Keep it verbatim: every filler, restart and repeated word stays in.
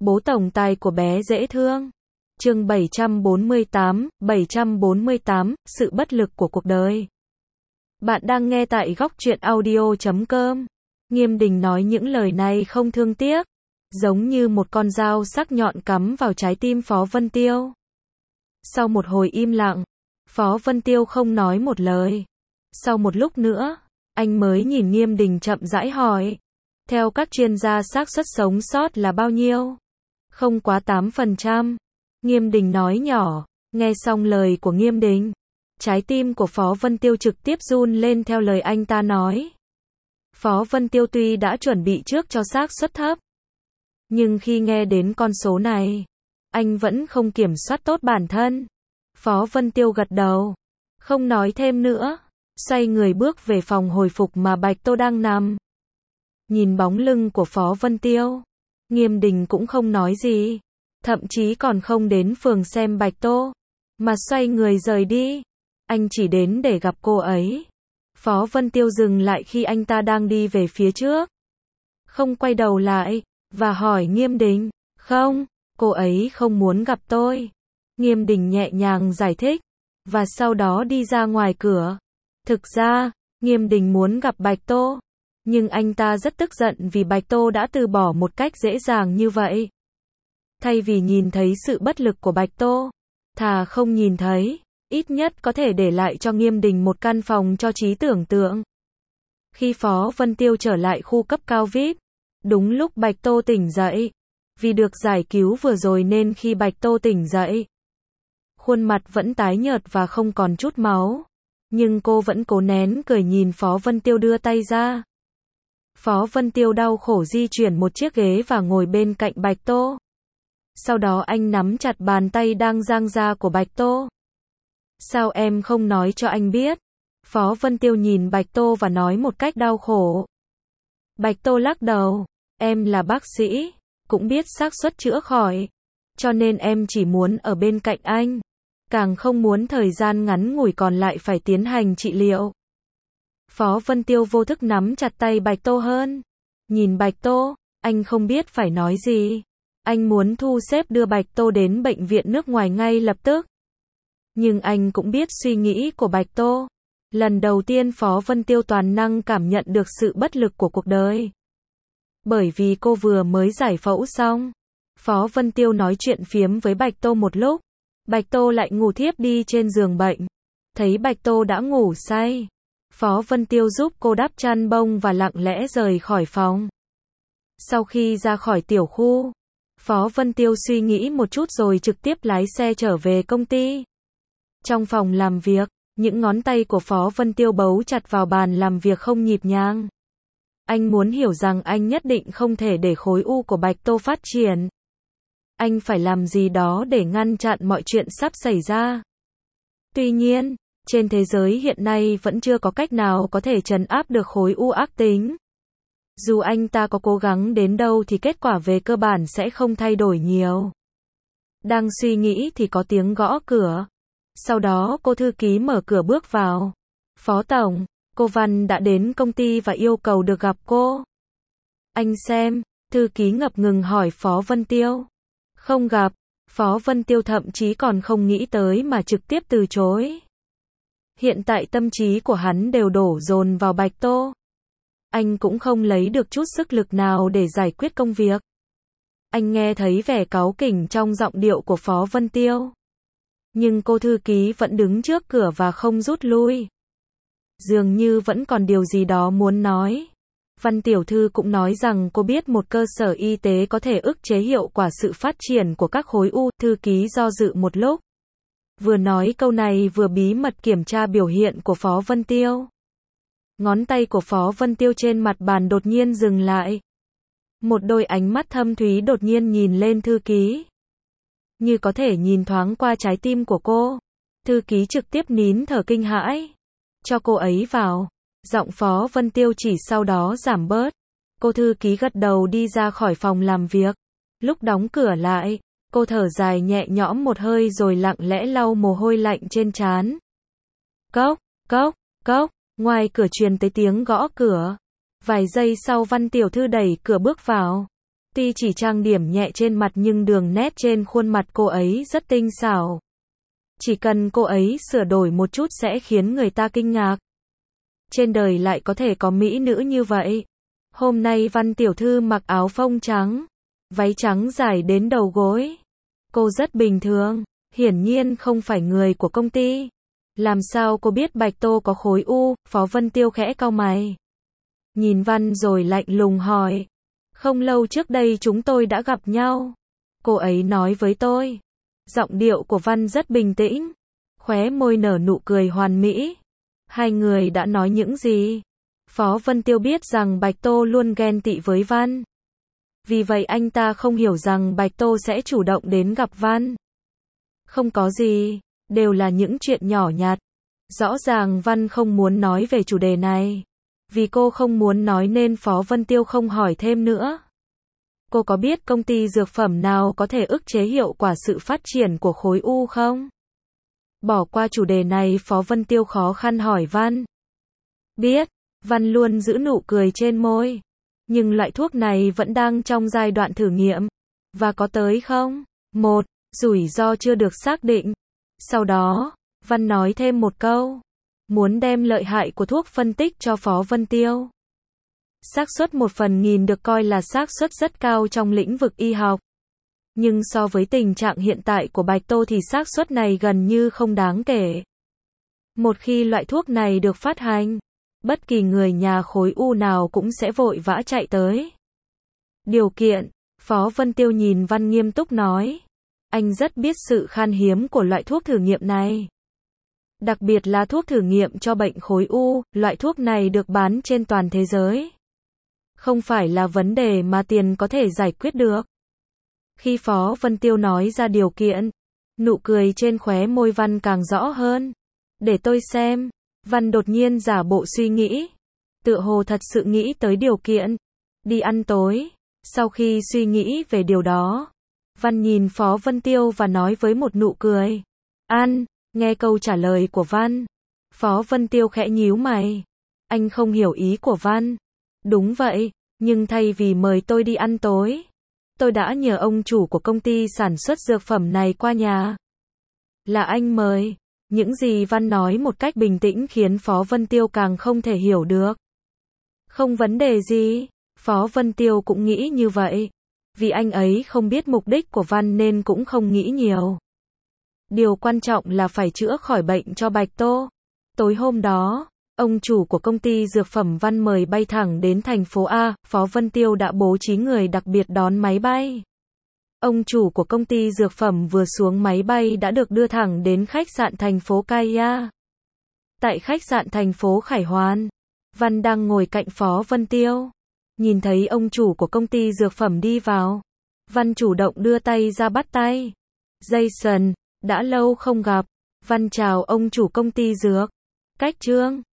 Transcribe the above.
Bố tổng tài của bé dễ thương. Chương bảy trăm bốn mươi tám, bảy trăm bốn mươi tám, sự bất lực của cuộc đời. Bạn đang nghe tại góc truyện audio chấm com. Nghiêm Đình nói những lời này không thương tiếc, giống như một con dao sắc nhọn cắm vào trái tim Phó Vân Tiêu. Sau một hồi im lặng, Phó Vân Tiêu không nói một lời. Sau một lúc nữa, anh mới nhìn Nghiêm Đình chậm rãi hỏi. Theo các chuyên gia xác suất sống sót là bao nhiêu? Không quá tám phần trăm. Nghiêm Đình nói nhỏ. Nghe xong lời của Nghiêm Đình, trái tim của Phó Vân Tiêu trực tiếp run lên theo lời anh ta nói. Phó Vân Tiêu tuy đã chuẩn bị trước cho xác suất thấp, nhưng khi nghe đến con số này, anh vẫn không kiểm soát tốt bản thân. Phó Vân Tiêu gật đầu, không nói thêm nữa, xoay người bước về phòng hồi phục mà Bạch Tô đang nằm. Nhìn bóng lưng của Phó Vân Tiêu, Nghiêm Đình cũng không nói gì, thậm chí còn không đến phường xem Bạch Tô, mà xoay người rời đi. Anh chỉ đến để gặp cô ấy. Phó Vân Tiêu dừng lại khi anh ta đang đi về phía trước, không quay đầu lại, và hỏi Nghiêm Đình, không, cô ấy không muốn gặp tôi. Nghiêm Đình nhẹ nhàng giải thích, và sau đó đi ra ngoài cửa. Thực ra, Nghiêm Đình muốn gặp Bạch Tô, nhưng anh ta rất tức giận vì Bạch Tô đã từ bỏ một cách dễ dàng như vậy. Thay vì nhìn thấy sự bất lực của Bạch Tô, thà không nhìn thấy, ít nhất có thể để lại cho Nghiêm Đình một căn phòng cho trí tưởng tượng. Khi Phó Vân Tiêu trở lại khu cấp cao vi ai pi, đúng lúc Bạch Tô tỉnh dậy. Vì được giải cứu vừa rồi nên khi Bạch Tô tỉnh dậy, khuôn mặt vẫn tái nhợt và không còn chút máu. Nhưng cô vẫn cố nén cười nhìn Phó Vân Tiêu đưa tay ra. Phó Vân Tiêu đau khổ di chuyển một chiếc ghế và ngồi bên cạnh Bạch Tô. Sau đó anh nắm chặt bàn tay đang giang ra của Bạch Tô. Sao em không nói cho anh biết? Phó Vân Tiêu nhìn Bạch Tô và nói một cách đau khổ. Bạch Tô lắc đầu. Em là bác sĩ, cũng biết xác suất chữa khỏi, cho nên em chỉ muốn ở bên cạnh anh, càng không muốn thời gian ngắn ngủi còn lại phải tiến hành trị liệu. Phó Vân Tiêu vô thức nắm chặt tay Bạch Tô hơn. Nhìn Bạch Tô, anh không biết phải nói gì. Anh muốn thu xếp đưa Bạch Tô đến bệnh viện nước ngoài ngay lập tức. Nhưng anh cũng biết suy nghĩ của Bạch Tô. Lần đầu tiên Phó Vân Tiêu toàn năng cảm nhận được sự bất lực của cuộc đời. Bởi vì cô vừa mới giải phẫu xong. Phó Vân Tiêu nói chuyện phiếm với Bạch Tô một lúc. Bạch Tô lại ngủ thiếp đi trên giường bệnh. Thấy Bạch Tô đã ngủ say, Phó Vân Tiêu giúp cô đắp chăn bông và lặng lẽ rời khỏi phòng. Sau khi ra khỏi tiểu khu, Phó Vân Tiêu suy nghĩ một chút rồi trực tiếp lái xe trở về công ty. Trong phòng làm việc, những ngón tay của Phó Vân Tiêu bấu chặt vào bàn làm việc không nhịp nhàng. Anh muốn hiểu rằng anh nhất định không thể để khối u của Bạch Tô phát triển. Anh phải làm gì đó để ngăn chặn mọi chuyện sắp xảy ra. Tuy nhiên, trên thế giới hiện nay vẫn chưa có cách nào có thể trấn áp được khối u ác tính. Dù anh ta có cố gắng đến đâu thì kết quả về cơ bản sẽ không thay đổi nhiều. Đang suy nghĩ thì có tiếng gõ cửa. Sau đó cô thư ký mở cửa bước vào. Phó Tổng, cô Văn đã đến công ty và yêu cầu được gặp cô. Anh xem, thư ký ngập ngừng hỏi Phó Vân Tiêu. Không gặp. Phó Vân Tiêu thậm chí còn không nghĩ tới mà trực tiếp từ chối. Hiện tại tâm trí của hắn đều đổ dồn vào Bạch Tô. Anh cũng không lấy được chút sức lực nào để giải quyết công việc. Anh nghe thấy vẻ cáu kỉnh trong giọng điệu của Phó Vân Tiêu. Nhưng cô thư ký vẫn đứng trước cửa và không rút lui. Dường như vẫn còn điều gì đó muốn nói. Văn tiểu thư cũng nói rằng cô biết một cơ sở y tế có thể ức chế hiệu quả sự phát triển của các khối u. Thư ký do dự một lúc. Vừa nói câu này vừa bí mật kiểm tra biểu hiện của Phó Vân Tiêu. Ngón tay của Phó Vân Tiêu trên mặt bàn đột nhiên dừng lại. Một đôi ánh mắt thâm thúy đột nhiên nhìn lên thư ký. Như có thể nhìn thoáng qua trái tim của cô. Thư ký trực tiếp nín thở kinh hãi. Cho cô ấy vào. Giọng Phó Vân Tiêu chỉ sau đó giảm bớt. Cô thư ký gật đầu đi ra khỏi phòng làm việc. Lúc đóng cửa lại, cô thở dài nhẹ nhõm một hơi rồi lặng lẽ lau mồ hôi lạnh trên trán. Cốc, cốc, cốc, ngoài cửa truyền tới tiếng gõ cửa. Vài giây sau Văn tiểu thư đẩy cửa bước vào. Tuy chỉ trang điểm nhẹ trên mặt nhưng đường nét trên khuôn mặt cô ấy rất tinh xảo. Chỉ cần cô ấy sửa đổi một chút sẽ khiến người ta kinh ngạc. Trên đời lại có thể có mỹ nữ như vậy. Hôm nay Văn tiểu thư mặc áo phông trắng, váy trắng dài đến đầu gối. Cô rất bình thường, hiển nhiên không phải người của công ty. Làm sao cô biết Bạch Tô có khối u? Phó Vân Tiêu khẽ cau mày. Nhìn Văn rồi lạnh lùng hỏi. Không lâu trước đây chúng tôi đã gặp nhau. Cô ấy nói với tôi. Giọng điệu của Văn rất bình tĩnh. Khóe môi nở nụ cười hoàn mỹ. Hai người đã nói những gì? Phó Vân Tiêu biết rằng Bạch Tô luôn ghen tị với Văn. Vì vậy anh ta không hiểu rằng Bạch Tô sẽ chủ động đến gặp Văn. Không có gì, đều là những chuyện nhỏ nhặt. Rõ ràng Văn không muốn nói về chủ đề này. Vì cô không muốn nói nên Phó Vân Tiêu không hỏi thêm nữa. Cô có biết công ty dược phẩm nào có thể ức chế hiệu quả sự phát triển của khối u không? Bỏ qua chủ đề này, Phó Vân Tiêu khó khăn hỏi Văn. Biết, Văn luôn giữ nụ cười trên môi. Nhưng loại thuốc này vẫn đang trong giai đoạn thử nghiệm. Và có tới không? Một, rủi ro chưa được xác định. Sau đó, Văn nói thêm một câu. Muốn đem lợi hại của thuốc phân tích cho Phó Vân Tiêu. Xác suất một phần nghìn được coi là xác suất rất cao trong lĩnh vực y học. Nhưng so với tình trạng hiện tại của Bạch Tô thì xác suất này gần như không đáng kể. Một khi loại thuốc này được phát hành, bất kỳ người nhà khối u nào cũng sẽ vội vã chạy tới. Điều kiện, Phó Vân Tiêu nhìn Văn nghiêm túc nói. Anh rất biết sự khan hiếm của loại thuốc thử nghiệm này. Đặc biệt là thuốc thử nghiệm cho bệnh khối u, loại thuốc này được bán trên toàn thế giới. Không phải là vấn đề mà tiền có thể giải quyết được. Khi Phó Vân Tiêu nói ra điều kiện, nụ cười trên khóe môi Văn càng rõ hơn. Để tôi xem. Văn đột nhiên giả bộ suy nghĩ. Tựa hồ thật sự nghĩ tới điều kiện. Đi ăn tối. Sau khi suy nghĩ về điều đó, Văn nhìn Phó Vân Tiêu và nói với một nụ cười. Ăn. Nghe câu trả lời của Văn, Phó Vân Tiêu khẽ nhíu mày. Anh không hiểu ý của Văn. Đúng vậy, nhưng thay vì mời tôi đi ăn tối, tôi đã nhờ ông chủ của công ty sản xuất dược phẩm này qua nhà. Là anh mời. Những gì Văn nói một cách bình tĩnh khiến Phó Vân Tiêu càng không thể hiểu được. Không vấn đề gì. Phó Vân Tiêu cũng nghĩ như vậy. Vì anh ấy không biết mục đích của Văn nên cũng không nghĩ nhiều. Điều quan trọng là phải chữa khỏi bệnh cho Bạch Tô. Tối hôm đó, ông chủ của công ty dược phẩm Văn mời bay thẳng đến thành phố A, Phó Vân Tiêu đã bố trí người đặc biệt đón máy bay. Ông chủ của công ty dược phẩm vừa xuống máy bay đã được đưa thẳng đến khách sạn thành phố Kaya. Tại khách sạn thành phố Khải Hoàn, Văn đang ngồi cạnh Phó Vân Tiêu. Nhìn thấy ông chủ của công ty dược phẩm đi vào, Văn chủ động đưa tay ra bắt tay. Jason, đã lâu không gặp. Văn chào ông chủ công ty dược. Cách Trương.